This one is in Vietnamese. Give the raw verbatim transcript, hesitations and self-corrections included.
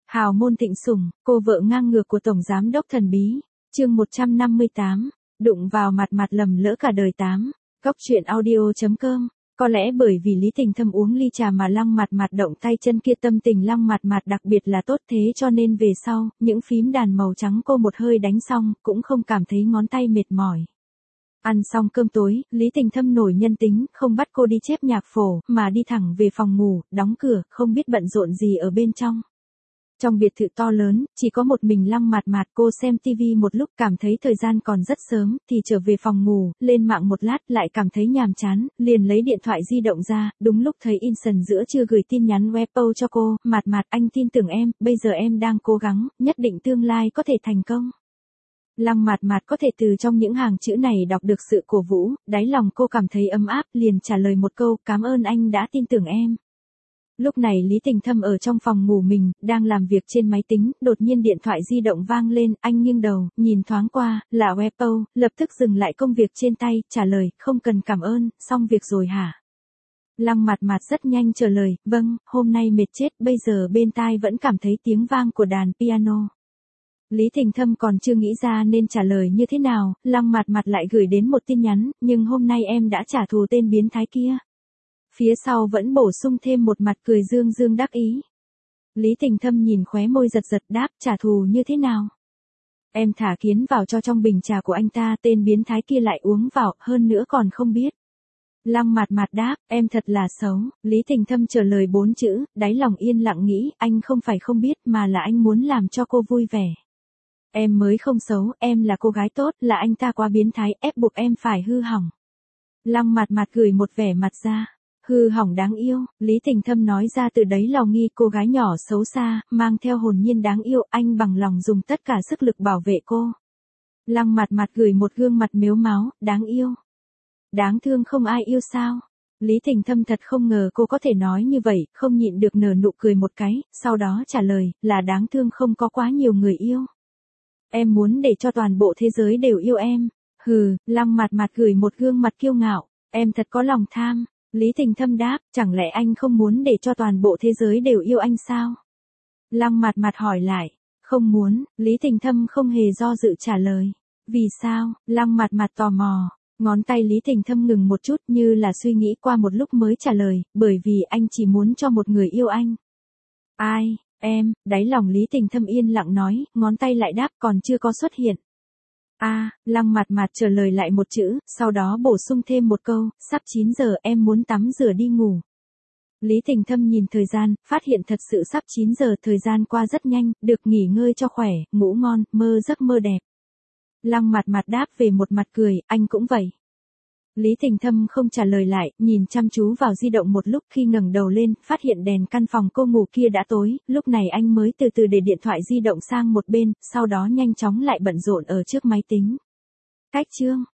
Hào môn thịnh sủng, cô vợ ngang ngược của Tổng Giám đốc thần bí. Chương một trăm năm mươi tám. Đụng vào mặt mặt lầm lỡ cả đời tám. Góc truyện audio chấm com. Có lẽ bởi vì Lý Tình Thâm uống ly trà mà Lăng Mặt Mặt động tay chân kia, tâm tình Lăng Mặt Mặt đặc biệt là tốt, thế cho nên về sau, những phím đàn màu trắng cô một hơi đánh xong, cũng không cảm thấy ngón tay mệt mỏi. Ăn xong cơm tối, Lý Tình Thâm nổi nhân tính, không bắt cô đi chép nhạc phổ, mà đi thẳng về phòng ngủ, đóng cửa, không biết bận rộn gì ở bên trong. Trong biệt thự to lớn, chỉ có một mình Lăng Mặt Mặt, cô xem tivi một lúc cảm thấy thời gian còn rất sớm, thì trở về phòng ngủ, lên mạng một lát lại cảm thấy nhàm chán, liền lấy điện thoại di động ra, đúng lúc thấy Inson giữa trưa gửi tin nhắn Weibo cho cô, Mặt Mặt anh tin tưởng em, bây giờ em đang cố gắng, nhất định tương lai có thể thành công. Lăng Mặt Mặt có thể từ trong những hàng chữ này đọc được sự cổ vũ, đáy lòng cô cảm thấy ấm áp, liền trả lời một câu, cảm ơn anh đã tin tưởng em. Lúc này Lý Tình Thâm ở trong phòng ngủ mình, đang làm việc trên máy tính, đột nhiên điện thoại di động vang lên, anh nghiêng đầu, nhìn thoáng qua, là Weibo, lập tức dừng lại công việc trên tay, trả lời, không cần cảm ơn, xong việc rồi hả? Lăng Mặt Mặt rất nhanh trả lời, vâng, hôm nay mệt chết, bây giờ bên tai vẫn cảm thấy tiếng vang của đàn piano. Lý Tình Thâm còn chưa nghĩ ra nên trả lời như thế nào, Lăng Mặt Mặt lại gửi đến một tin nhắn, nhưng hôm nay em đã trả thù tên biến thái kia. Phía sau vẫn bổ sung thêm một mặt cười dương dương đắc ý. Lý Tình Thâm nhìn khóe môi giật giật đáp, trả thù như thế nào? Em thả kiến vào cho trong bình trà của anh ta, tên biến thái kia lại uống vào, hơn nữa còn không biết. Lăng Mặt Mặt đáp, em thật là xấu. Lý Tình Thâm trả lời bốn chữ, đáy lòng yên lặng nghĩ, anh không phải không biết mà là anh muốn làm cho cô vui vẻ. Em mới không xấu, em là cô gái tốt, là anh ta quá biến thái, ép buộc em phải hư hỏng. Lăng Mặt Mặt gửi một vẻ mặt ra. Hư hỏng đáng yêu, Lý Tình Thâm nói ra từ đấy lò nghi, cô gái nhỏ xấu xa, mang theo hồn nhiên đáng yêu, anh bằng lòng dùng tất cả sức lực bảo vệ cô. Lăng Mặt Mặt gửi một gương mặt mếu máo, đáng yêu. Đáng thương không ai yêu sao? Lý Tình Thâm thật không ngờ cô có thể nói như vậy, không nhịn được nở nụ cười một cái, sau đó trả lời, là đáng thương không có quá nhiều người yêu. Em muốn để cho toàn bộ thế giới đều yêu em. Hừ, Lăng Mặt Mặt gửi một gương mặt kiêu ngạo, em thật có lòng tham. Lý Tình Thâm đáp, chẳng lẽ anh không muốn để cho toàn bộ thế giới đều yêu anh sao? Lăng Mặt Mặt hỏi lại, không muốn, Lý Tình Thâm không hề do dự trả lời. Vì sao? Lăng Mặt Mặt tò mò, ngón tay Lý Tình Thâm ngừng một chút như là suy nghĩ qua một lúc mới trả lời, bởi vì anh chỉ muốn cho một người yêu anh. Ai? Em, đáy lòng Lý Tình Thâm yên lặng nói, ngón tay lại đáp còn chưa có xuất hiện. A, à, Lăng Mặt Mặt trả lời lại một chữ, sau đó bổ sung thêm một câu, sắp chín giờ em muốn tắm rửa đi ngủ. Lý Tình Thâm nhìn thời gian, phát hiện thật sự sắp chín giờ, thời gian qua rất nhanh, được nghỉ ngơi cho khỏe, ngủ ngon, mơ giấc mơ đẹp. Lăng Mặt Mặt đáp về một mặt cười, anh cũng vậy. Lý Tình Thâm không trả lời lại, nhìn chăm chú vào di động một lúc, khi ngẩng đầu lên, phát hiện đèn căn phòng cô ngủ kia đã tối, lúc này anh mới từ từ để điện thoại di động sang một bên, sau đó nhanh chóng lại bận rộn ở trước máy tính. Cách chương